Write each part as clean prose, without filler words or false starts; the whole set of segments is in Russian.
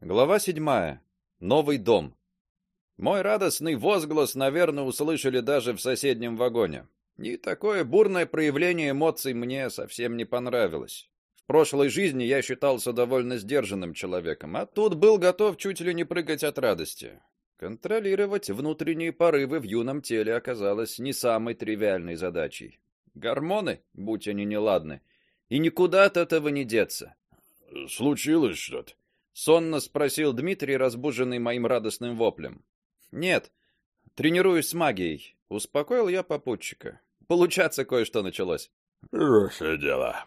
Глава 7. Новый дом. Мой радостный возглас, наверное, услышали даже в соседнем вагоне. И такое бурное проявление эмоций мне совсем не понравилось. В прошлой жизни я считался довольно сдержанным человеком, а тут был готов чуть ли не прыгать от радости. Контролировать внутренние порывы в юном теле оказалось не самой тривиальной задачей. Гормоны, будь они неладны, и никуда от этого не деться. Случилось что-то? Сонно спросил Дмитрий, разбуженный моим радостным воплем. Нет, тренируюсь с магией, успокоил я попутчика. Получаться кое-что началось. Хорошее дело.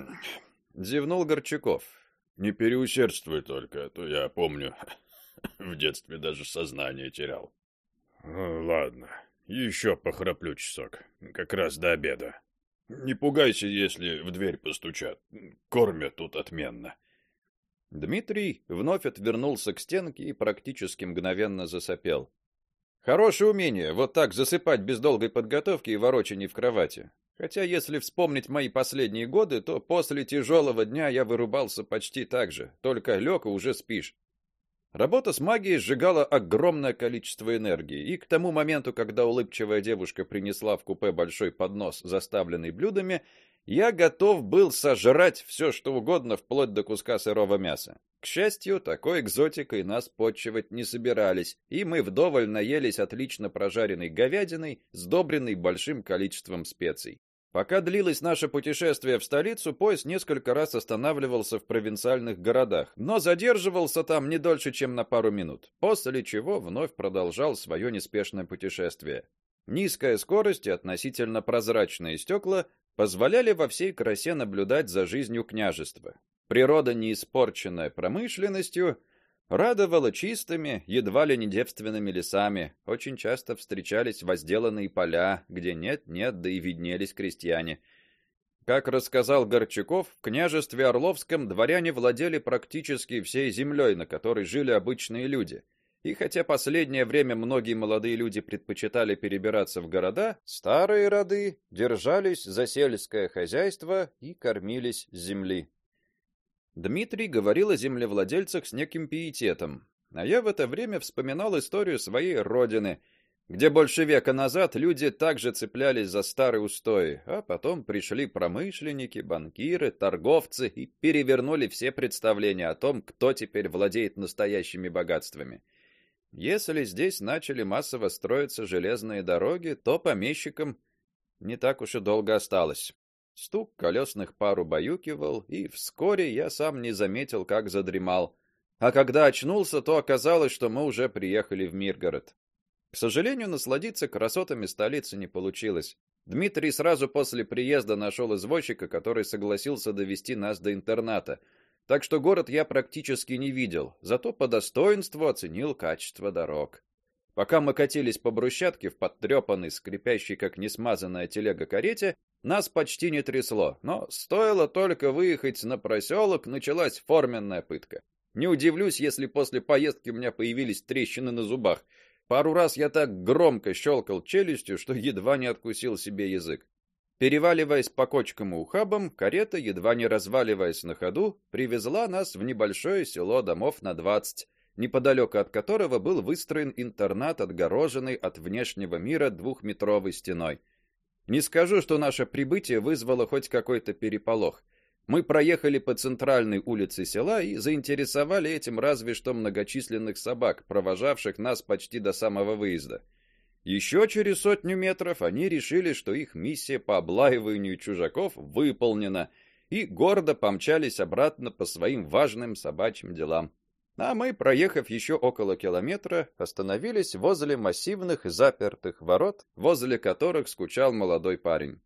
Зевнул Горчаков. Не переусердствуй только, а то я помню, в детстве даже сознание терял. Ладно, еще похраплю часок, как раз до обеда. Не пугайся, если в дверь постучат. Кормят тут отменно. Дмитрий вновь отвернулся к стенке и практически мгновенно засопел. Хорошее умение вот так засыпать без долгой подготовки и ворочаний в кровати. Хотя, если вспомнить мои последние годы, то после тяжелого дня я вырубался почти так же, только лег и уже спишь. Работа с магией сжигала огромное количество энергии, и к тому моменту, когда улыбчивая девушка принесла в купе большой поднос, заставленный блюдами, я готов был сожрать все, что угодно, вплоть до куска сырого мяса. К счастью, такой экзотикой нас подчивать не собирались, и мы вдоволь наелись отлично прожаренной говядиной, сдобренной большим количеством специй. Пока длилось наше путешествие в столицу, поезд несколько раз останавливался в провинциальных городах, но задерживался там не дольше, чем на пару минут, после чего вновь продолжал свое неспешное путешествие. Низкая скорость и относительно прозрачные стекла позволяли во всей красе наблюдать за жизнью княжества. Природа, не испорченная промышленностью, радовала чистыми, едва ли не девственными лесами. Очень часто встречались возделанные поля, где нет-нет, да и виднелись крестьяне. Как рассказал Горчаков, в княжестве Орловском дворяне владели практически всей землей, на которой жили обычные люди. И хотя последнее время многие молодые люди предпочитали перебираться в города, старые роды держались за сельское хозяйство и кормились с земли. Дмитрий говорил о землевладельцах с неким пиететом, а я в это время вспоминал историю своей родины, где больше века назад люди также цеплялись за старые устои, а потом пришли промышленники, банкиры, торговцы и перевернули все представления о том, кто теперь владеет настоящими богатствами. Если здесь начали массово строиться железные дороги, то помещикам не так уж и долго осталось. Стук колесных пар убаюкивал, и вскоре я сам не заметил, как задремал. А когда очнулся, то оказалось, что мы уже приехали в Миргород. К сожалению, насладиться красотами столицы не получилось. Дмитрий сразу после приезда нашел извозчика, который согласился довести нас до интерната. Так что город я практически не видел, зато по достоинству оценил качество дорог. Пока мы катились по брусчатке в подтрепанной, скрипящей как несмазанная телега карете, нас почти не трясло, но стоило только выехать на проселок, началась форменная пытка. Не удивлюсь, если после поездки у меня появились трещины на зубах. Пару раз я так громко щелкал челюстью, что едва не откусил себе язык. Переваливаясь по кочкам и ухабам, карета, едва не разваливаясь на ходу, привезла нас в небольшое село домов на 20, неподалеку от которого был выстроен интернат, отгороженный от внешнего мира двухметровой стеной. Не скажу, что наше прибытие вызвало хоть какой-то переполох. Мы проехали по центральной улице села и заинтересовали этим разве что многочисленных собак, провожавших нас почти до самого выезда. Еще через 100 метров они решили, что их миссия по облаиванию чужаков выполнена, и гордо помчались обратно по своим важным собачьим делам. А мы, проехав еще около километра, остановились возле массивных запертых ворот, возле которых скучал молодой парень.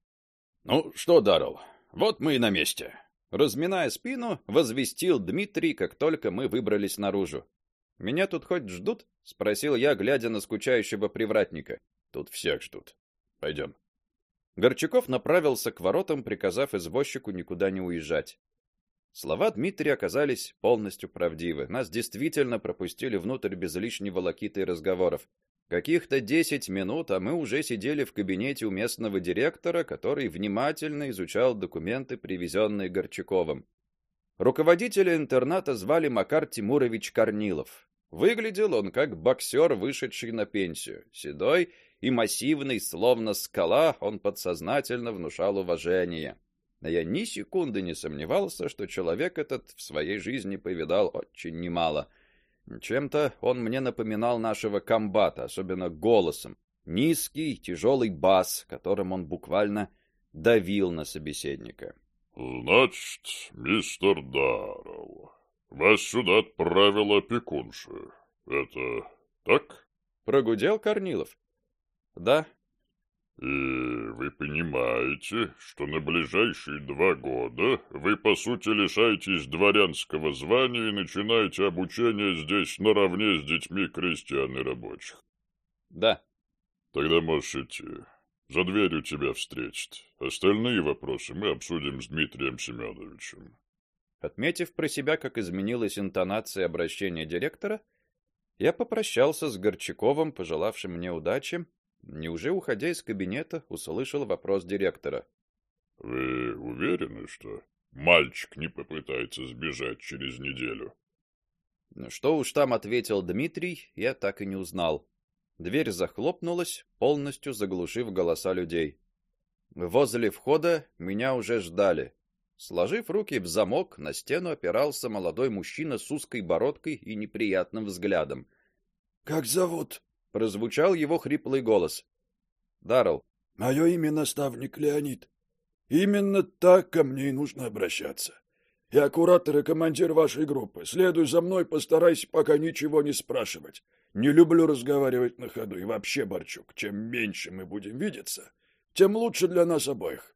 Ну что, Даррелл, вот мы и на месте. Разминая спину, возвестил Дмитрий, как только мы выбрались наружу. Меня тут хоть ждут? Спросил я, глядя на скучающего привратника. Тут всех ждут. Пойдем. Горчаков направился к воротам, приказав извозчику никуда не уезжать. Слова Дмитрия оказались полностью правдивы. Нас действительно пропустили внутрь без лишней волокиты и разговоров. Каких-то 10 минут, а мы уже сидели в кабинете у местного директора, который внимательно изучал документы, привезенные Горчаковым. Руководителя интерната звали Макар Тимурович Корнилов. Выглядел он как боксер, вышедший на пенсию. Седой и массивный, словно скала, он подсознательно внушал уважение. А я ни секунды не сомневался, что человек этот в своей жизни повидал очень немало. Чем-то он мне напоминал нашего комбата, особенно голосом. Низкий, тяжелый бас, которым он буквально давил на собеседника. «Значит, мистер Даррелл, вас сюда отправила опекунша. Это так?» Прогудел Корнилов. «Да». «И вы понимаете, что на ближайшие 2 года вы, по сути, лишаетесь дворянского звания и начинаете обучение здесь наравне с детьми крестьян и рабочих?» «Да». «Тогда можешь идти. За дверью тебя встретят. Остальные вопросы мы обсудим с Дмитрием Семеновичем». Отметив про себя, как изменилась интонация обращения директора, я попрощался с Горчаковым, пожелавшим мне удачи, и уже уходя из кабинета, услышал вопрос директора. «Вы уверены, что мальчик не попытается сбежать через неделю?» Что уж там ответил Дмитрий, я так и не узнал. Дверь захлопнулась, полностью заглушив голоса людей. Возле входа меня уже ждали. Сложив руки в замок, на стену опирался молодой мужчина с узкой бородкой и неприятным взглядом. «Как зовут?» — прозвучал его хриплый голос. «Даррелл». «Мое имя наставник Леонид. Именно так ко мне и нужно обращаться. Я куратор и командир вашей группы. Следуй за мной, постарайся пока ничего не спрашивать. Не люблю разговаривать на ходу. И вообще, Борчук, чем меньше мы будем видеться, тем лучше для нас обоих».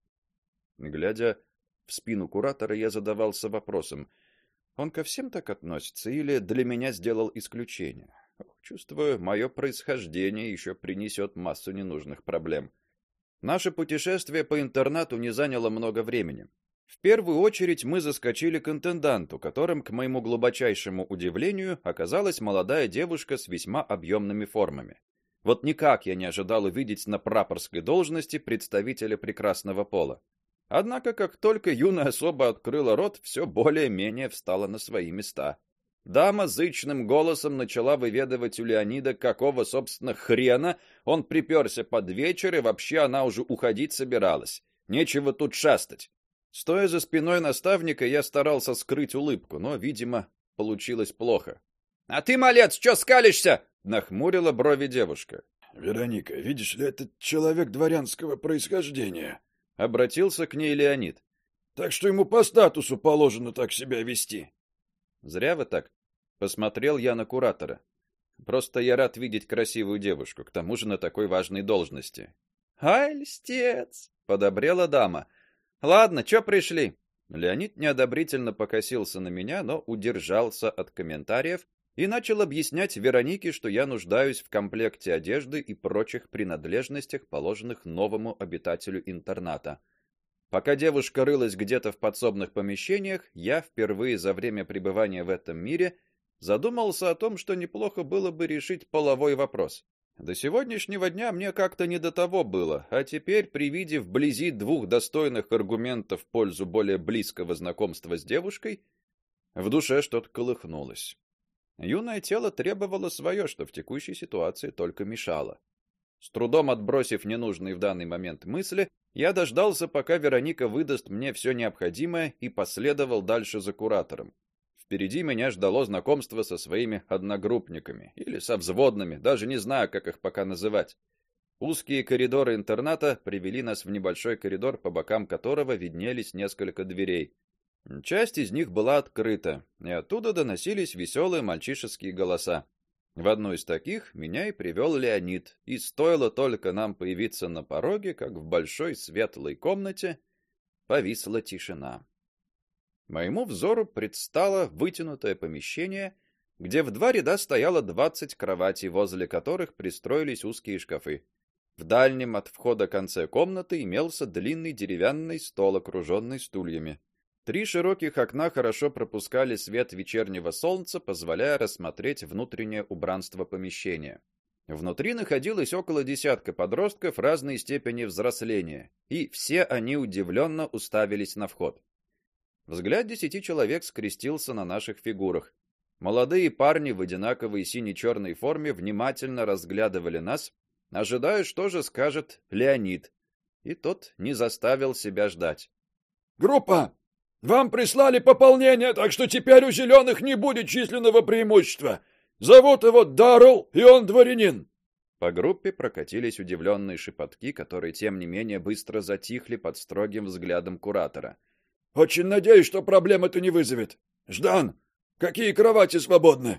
Глядя в спину куратора, я задавался вопросом: он ко всем так относится или для меня сделал исключение? Чувствую, мое происхождение еще принесет массу ненужных проблем. Наше путешествие по интернату не заняло много времени. В первую очередь мы заскочили к интенданту, которым, к моему глубочайшему удивлению, оказалась молодая девушка с весьма объемными формами. Вот никак я не ожидал увидеть на прапорской должности представителя прекрасного пола. Однако, как только юная особа открыла рот, все более-менее встало на свои места. Дама зычным голосом начала выведывать у Леонида, какого, собственно, хрена он приперся под вечер, и вообще она уже уходить собиралась. Нечего тут шастать. Стоя за спиной наставника, я старался скрыть улыбку, но, видимо, получилось плохо. «А ты, малец, что скалишься?» — нахмурила брови девушка. «Вероника, видишь ли, этот человек дворянского происхождения», — обратился к ней Леонид. «Так что ему по статусу положено так себя вести». «Зря вы так», — посмотрел я на куратора. «Просто я рад видеть красивую девушку, к тому же на такой важной должности». «Ай, льстец!» — подобрела дама. «Ладно, чё пришли?» Леонид неодобрительно покосился на меня, но удержался от комментариев и начал объяснять Веронике, что я нуждаюсь в комплекте одежды и прочих принадлежностях, положенных новому обитателю интерната. Пока девушка рылась где-то в подсобных помещениях, я впервые за время пребывания в этом мире задумался о том, что неплохо было бы решить половой вопрос. До сегодняшнего дня мне как-то не до того было, а теперь, при виде вблизи 2 достойных аргументов в пользу более близкого знакомства с девушкой, в душе что-то колыхнулось. Юное тело требовало свое, что в текущей ситуации только мешало. С трудом отбросив ненужные в данный момент мысли, я дождался, пока Вероника выдаст мне все необходимое, и последовал дальше за куратором. Впереди меня ждало знакомство со своими одногруппниками или со взводными, даже не знаю, как их пока называть. Узкие коридоры интерната привели нас в небольшой коридор, по бокам которого виднелись несколько дверей. Часть из них была открыта, и оттуда доносились веселые мальчишеские голоса. В одну из таких меня и привел Леонид, и стоило только нам появиться на пороге, как в большой светлой комнате повисла тишина. Моему взору предстало вытянутое помещение, где в 2 ряда стояло 20 кроватей, возле которых пристроились узкие шкафы. В дальнем от входа конце комнаты имелся длинный деревянный стол, окруженный стульями. 3 широких окна хорошо пропускали свет вечернего солнца, позволяя рассмотреть внутреннее убранство помещения. Внутри находилось около десятка подростков разной степени взросления, и все они удивленно уставились на вход. Взгляд 10 человек скрестился на наших фигурах. Молодые парни в одинаковой сине-черной форме внимательно разглядывали нас, ожидая, что же скажет Леонид. И тот не заставил себя ждать. Группа, вам прислали пополнение, так что теперь у зеленых не будет численного преимущества. Зовут его Даррелл, и он дворянин. По группе прокатились удивленные шепотки, которые тем не менее быстро затихли под строгим взглядом куратора. Очень надеюсь, что проблем это не вызовет. Ждан, какие кровати свободны?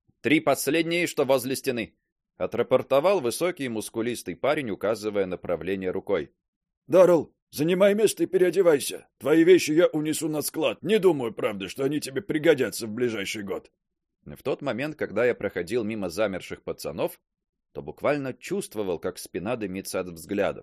3 последние, что возле стены, отрапортовал высокий и мускулистый парень, указывая направление рукой. Даррелл, занимай место и переодевайся. Твои вещи я унесу на склад. Не думаю, правда, что они тебе пригодятся в ближайший год. В тот момент, когда я проходил мимо замерших пацанов, то буквально чувствовал, как спина дымится от взглядов.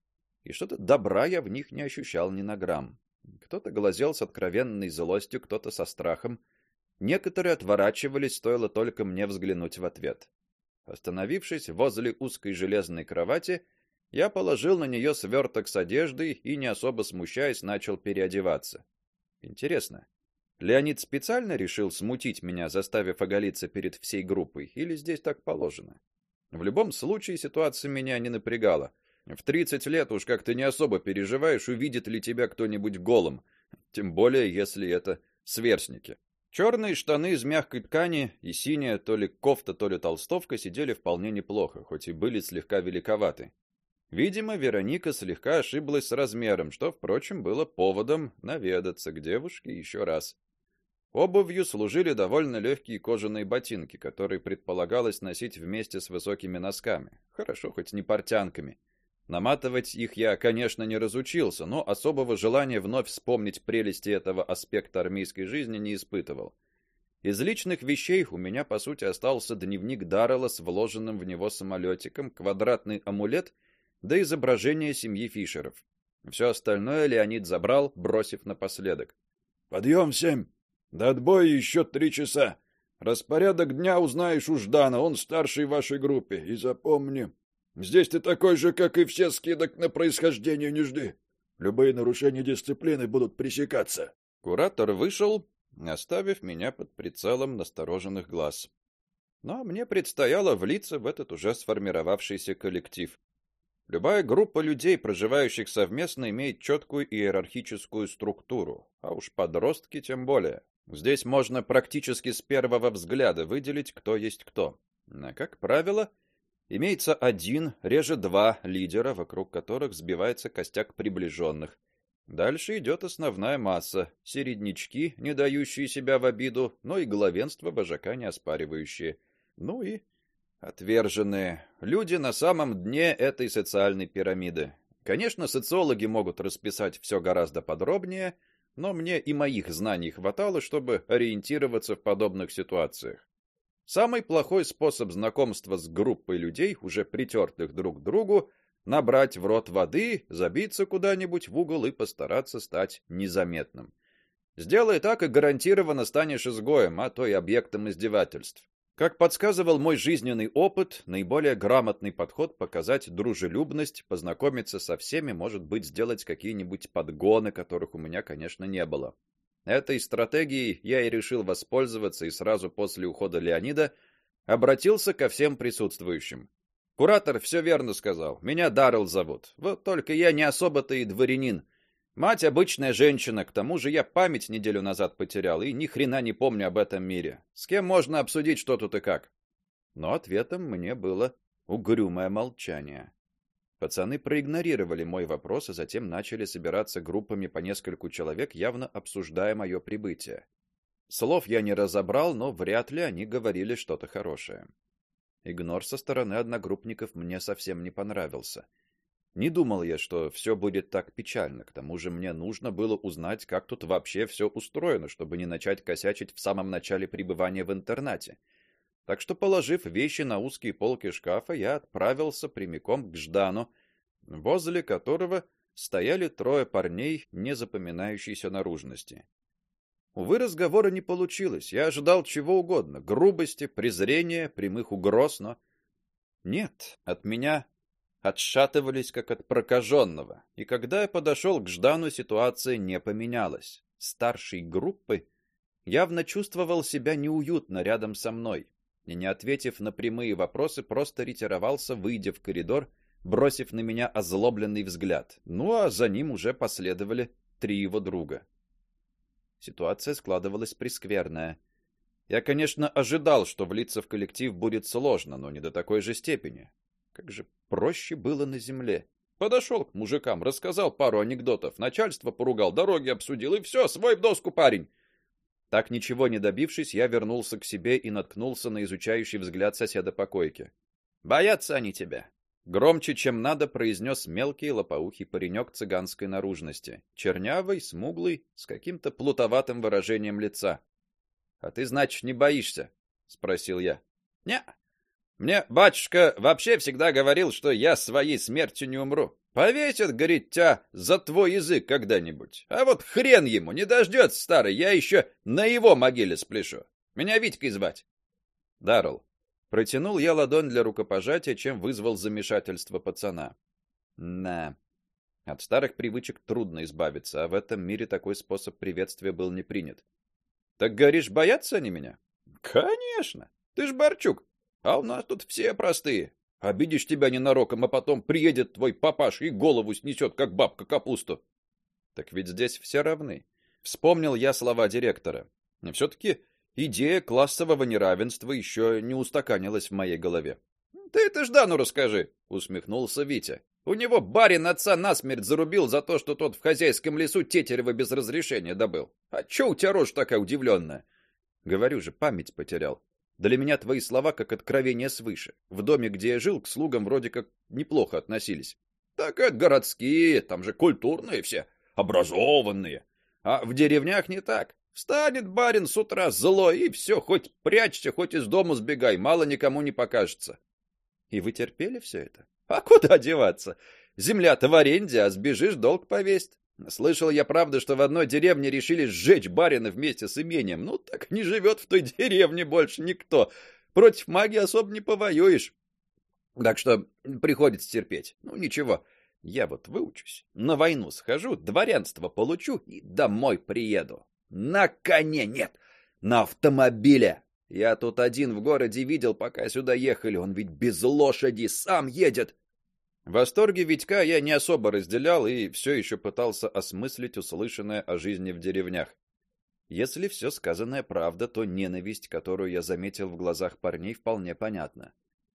И что-то добра я в них не ощущал ни на грамм. Кто-то глазел с откровенной злостью, кто-то со страхом. Некоторые отворачивались, стоило только мне взглянуть в ответ. Остановившись возле узкой железной кровати, я положил на нее сверток с одеждой и, не особо смущаясь, начал переодеваться. Интересно, Леонид специально решил смутить меня, заставив оголиться перед всей группой, или здесь так положено? В любом случае ситуация меня не напрягала. В 30 лет уж как-то не особо переживаешь, увидит ли тебя кто-нибудь голым, тем более если это сверстники. Черные штаны из мягкой ткани и синяя то ли кофта, то ли толстовка сидели вполне неплохо, хоть и были слегка великоваты. Видимо, Вероника слегка ошиблась с размером, что, впрочем, было поводом наведаться к девушке еще раз. Обувью служили довольно легкие кожаные ботинки, которые предполагалось носить вместе с высокими носками. Хорошо, хоть не портянками. Наматывать их я, конечно, не разучился, но особого желания вновь вспомнить прелести этого аспекта армейской жизни не испытывал. Из личных вещей у меня, по сути, остался дневник Даррелла с вложенным в него самолетиком, квадратный амулет, да изображение семьи Фишеров. Все остальное Леонид забрал, бросив напоследок: Подъем в 7. До отбоя еще 3 часа. Распорядок дня узнаешь у Ждана, он старший в вашей группе. И запомни, здесь ты такой же, как и все, скидок на происхождение не жди. Любые нарушения дисциплины будут пресекаться. Куратор вышел, оставив меня под прицелом настороженных глаз. Но мне предстояло влиться в этот уже сформировавшийся коллектив. Любая группа людей, проживающих совместно, имеет четкую иерархическую структуру, а уж подростки тем более. Здесь можно практически с первого взгляда выделить, кто есть кто. А, как правило, имеется 1, реже 2 лидера, вокруг которых сбивается костяк приближенных. Дальше идет основная масса: середнячки, не дающие себя в обиду, но и главенство вожака не оспаривающие. Ну и отверженные люди на самом дне этой социальной пирамиды. Конечно, социологи могут расписать все гораздо подробнее, но мне и моих знаний хватало, чтобы ориентироваться в подобных ситуациях. Самый плохой способ знакомства с группой людей, уже притертых друг к другу, набрать в рот воды, забиться куда-нибудь в угол и постараться стать незаметным. Сделай так, и гарантированно станешь изгоем, а то и объектом издевательств. Как подсказывал мой жизненный опыт, наиболее грамотный подход — показать дружелюбность, познакомиться со всеми, может быть, сделать какие-нибудь подгоны, которых у меня, конечно, не было. Этой стратегией я и решил воспользоваться, и сразу после ухода Леонида обратился ко всем присутствующим. Куратор все верно сказал. Меня Даррелл зовут. Вот только я не особо-то и дворянин. Мать обычная женщина, к тому же я память неделю назад потерял и ни хрена не помню об этом мире. С кем можно обсудить, что тут и как? Но ответом мне было угрюмое молчание. Пацаны проигнорировали мой вопрос, а затем начали собираться группами по нескольку человек, явно обсуждая мое прибытие. Слов я не разобрал, но вряд ли они говорили что-то хорошее. Игнор со стороны одногруппников мне совсем не понравился. Не думал я, что все будет так печально. К тому же мне нужно было узнать, как тут вообще все устроено, чтобы не начать косячить в самом начале пребывания в интернате. Так что, положив вещи на узкие полки шкафа, я отправился прямиком к Ждану, возле которого стояли 3 парней незапоминающейся наружности. Увы, разговора не получилось. Я ожидал чего угодно: грубости, презрения, прямых угроз, но нет, от меня отшатывались как от прокаженного. И когда я подошел к Ждану, ситуация не поменялась. старшей группы, явно чувствовал себя неуютно рядом со мной и, не ответив на прямые вопросы, просто ретировался, выйдя в коридор, бросив на меня озлобленный взгляд. Ну а за ним уже последовали 3 его друга. Ситуация складывалась прескверная. Я, конечно, ожидал, что влиться в коллектив будет сложно, но не до такой же степени. Как же проще было на земле. Подошел к мужикам, рассказал пару анекдотов, начальство поругал, дороги обсудил, и все, свой в доску, парень. Так ничего не добившись, я вернулся к себе и наткнулся на изучающий взгляд соседа по койке. Боятся они тебя. Громче, чем надо, произнес мелкий лопоухий паренек цыганской наружности, чернявый, смуглый, с каким-то плутоватым выражением лица. А ты, значит, не боишься? Спросил я. Не. Мне батюшка вообще всегда говорил, что я своей смертью не умру. Повесят, говорит, тебя за твой язык когда-нибудь. А вот хрен ему, не дождется старый, я еще на его могиле спляшу. Меня Витькой звать. Даррелл. Протянул я ладонь для рукопожатия, чем вызвал замешательство пацана. От старых привычек трудно избавиться, а в этом мире такой способ приветствия был не принят. Так говоришь, боятся они меня? Конечно. Ты ж Борчук. А у нас тут все простые. Обидишь тебя ненароком, а потом приедет твой папаша и голову снесет, как бабка капусту. Так ведь здесь все равны. Вспомнил я слова директора. Но все-таки идея классового неравенства еще не устаканилась в моей голове. Ты это Ждану расскажи, усмехнулся Витя. У него барин отца насмерть зарубил за то, что тот в хозяйском лесу тетерева без разрешения добыл. А че у тебя рожа такая удивленная? Говорю же, память потерял. Для меня твои слова как откровение свыше. В доме, где я жил, к слугам вроде как неплохо относились. Так это городские, там же культурные все, образованные. А в деревнях не так. Встанет барин с утра злой, и все, хоть прячься, хоть из дома сбегай, мало никому не покажется. И вы терпели все это? А куда деваться? Земля-то в аренде, а сбежишь, долг повесить. Слышал я, правда, что в одной деревне решили сжечь барина вместе с имением. Ну, так не живет в той деревне больше никто. Против магии особо не повоюешь. Так что приходится терпеть. Ну, ничего, я вот выучусь, на войну схожу, дворянство получу и домой приеду. На коне нет, на автомобиле. Я тут один в городе видел, пока сюда ехали. Он ведь без лошади сам едет. Восторги Витька я не особо разделял и все еще пытался осмыслить услышанное о жизни в деревнях. Если все сказанное правда, то ненависть, которую я заметил в глазах парней, вполне понятна.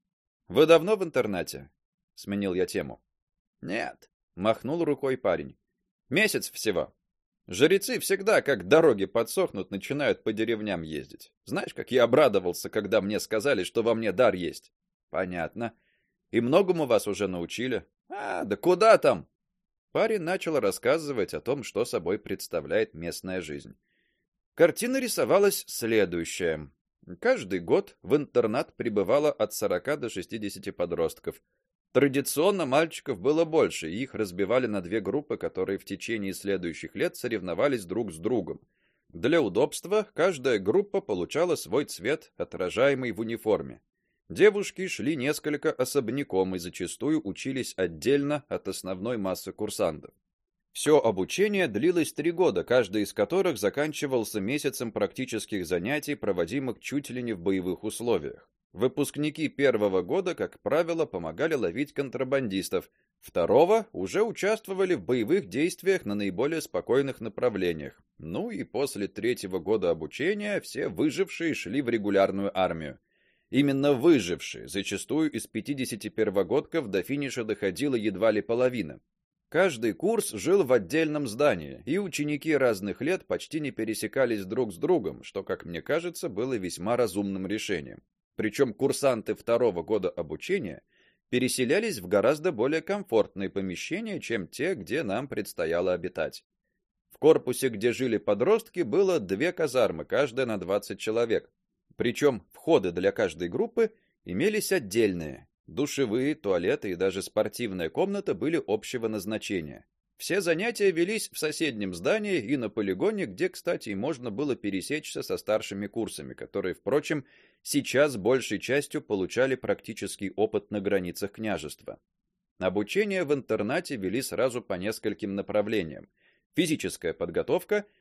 Вы давно в интернате? Сменил я тему. Нет, махнул рукой парень. Месяц всего. Жрецы всегда, как дороги подсохнут, начинают по деревням ездить. Знаешь, как я обрадовался, когда мне сказали, что во мне дар есть. Понятно. И многому вас уже научили? Да куда там? Парень начал рассказывать о том, что собой представляет местная жизнь. Картина рисовалась следующая. Каждый год в интернат прибывало от 40 до 60 подростков. Традиционно мальчиков было больше, и их разбивали на 2 группы, которые в течение следующих лет соревновались друг с другом. Для удобства каждая группа получала свой цвет, отражаемый в униформе. Девушки шли несколько особняком и зачастую учились отдельно от основной массы курсантов. Все обучение длилось 3 года, каждый из которых заканчивался месяцем практических занятий, проводимых чуть ли не в боевых условиях. Выпускники первого года, как правило, помогали ловить контрабандистов, второго уже участвовали в боевых действиях на наиболее спокойных направлениях. Ну и после 3-го года обучения все выжившие шли в регулярную армию. Именно выжившие, зачастую из 50 первогодков, до финиша доходила едва ли половина. Каждый курс жил в отдельном здании, и ученики разных лет почти не пересекались друг с другом, что, как мне кажется, было весьма разумным решением. Причем курсанты 2-го года обучения переселялись в гораздо более комфортные помещения, чем те, где нам предстояло обитать. В корпусе, где жили подростки, было 2 казармы, каждая на 20 человек. Причем входы для каждой группы имелись отдельные. Душевые, туалеты и даже спортивная комната были общего назначения. Все занятия велись в соседнем здании и на полигоне, где, кстати, можно было пересечься со старшими курсами, которые, впрочем, сейчас большей частью получали практический опыт на границах княжества. Обучение в интернате вели сразу по нескольким направлениям: физическая подготовка,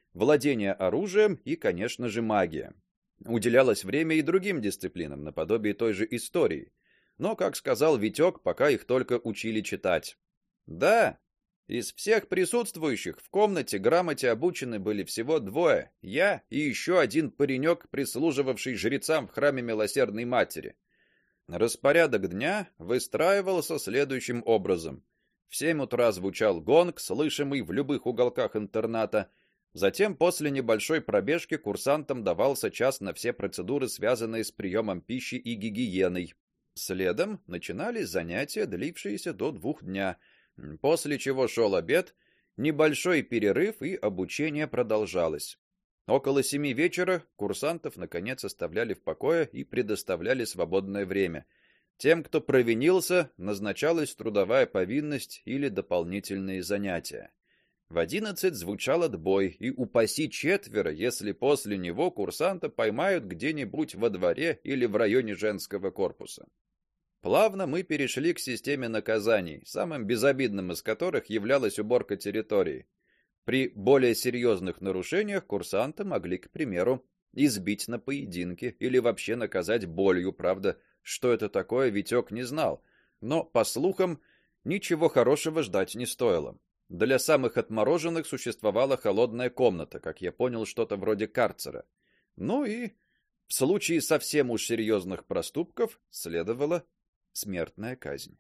владение оружием и, конечно же, магия. Уделялось время и другим дисциплинам, наподобие той же истории. Но, как сказал Витек, пока их только учили читать. Да, из всех присутствующих в комнате грамоте обучены были всего двое: я и еще один паренек, прислуживавший жрецам в храме Милосердной Матери. Распорядок дня выстраивался следующим образом: в 7 утра звучал гонг, слышимый в любых уголках интерната. Затем, после небольшой пробежки, курсантам давался час на все процедуры, связанные с приемом пищи и гигиеной. Следом начинались занятия, длившиеся до 2 дня, после чего шел обед, небольшой перерыв, и обучение продолжалось. Около 7 вечера курсантов наконец оставляли в покое и предоставляли свободное время. Тем, кто провинился, назначалась трудовая повинность или дополнительные занятия. В 11 звучал отбой, и упаси четверо, если после него курсанта поймают где-нибудь во дворе или в районе женского корпуса. Плавно мы перешли к системе наказаний, самым безобидным из которых являлась уборка территории. При более серьезных нарушениях курсанты могли, к примеру, избить на поединке или вообще наказать болью. Правда, что это такое, Витек не знал, но, по слухам, ничего хорошего ждать не стоило. Для самых отмороженных существовала холодная комната, как я понял, что-то вроде карцера. Ну и в случае совсем уж серьезных проступков следовала смертная казнь.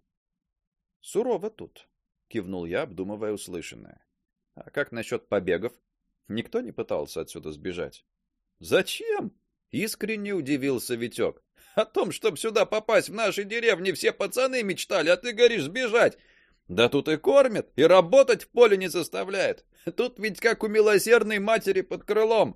Сурово тут, кивнул я, обдумывая услышанное. А как насчет побегов? Никто не пытался отсюда сбежать. Зачем? Искренне удивился Витек. О том, чтобы сюда попасть в нашей деревне, все пацаны мечтали, а ты говоришь сбежать. Да тут и кормят, и работать в поле не заставляет. Тут ведь как у Милосердной Матери под крылом.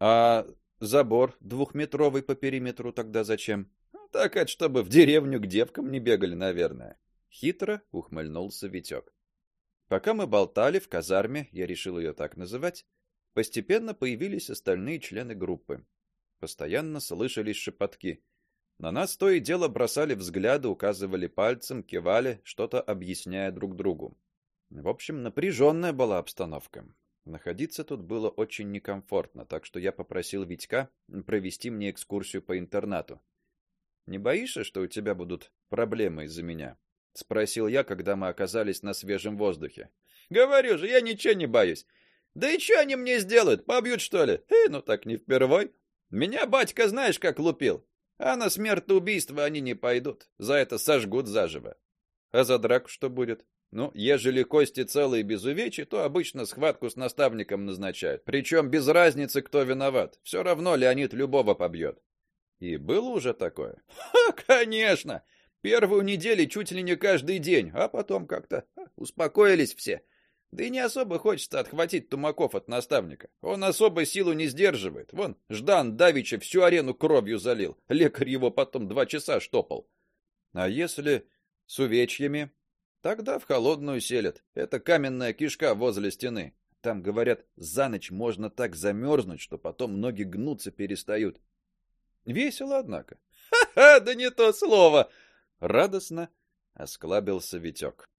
А забор 2-метровый по периметру тогда зачем? Так это чтобы в деревню к девкам не бегали, наверное. Хитро ухмыльнулся Витек. Пока мы болтали в казарме, я решил ее так называть, постепенно появились остальные члены группы. Постоянно слышались шепотки. На нас то и дело бросали взгляды, указывали пальцем, кивали, что-то объясняя друг другу. В общем, напряженная была обстановка. Находиться тут было очень некомфортно, так что я попросил Витька провести мне экскурсию по интернату. Не боишься, что у тебя будут проблемы из-за меня? Спросил я, когда мы оказались на свежем воздухе. Говорю же, я ничего не боюсь. Да и что они мне сделают? Побьют, что ли? Ну так не впервой. Меня батька знаешь, как лупил. А на смертоубийство они не пойдут. За это сожгут заживо. А за драку что будет? Ну, ежели кости целые без увечий, то обычно схватку с наставником назначают. Причем без разницы, кто виноват. Все равно Леонид любого побьет. И было уже такое? Конечно. Первую неделю чуть ли не каждый день, а потом как-то успокоились все. Да и не особо хочется отхватить тумаков от наставника. Он особо силу не сдерживает. Вон, Ждан давеча всю арену кровью залил. Лекарь его потом 2 часа штопал. А если с увечьями? Тогда в холодную селят. Это каменная кишка возле стены. Там, говорят, за ночь можно так замерзнуть, что потом ноги гнуться перестают. Весело, однако. Ха-ха, да не то слово. Радостно осклабился Витек.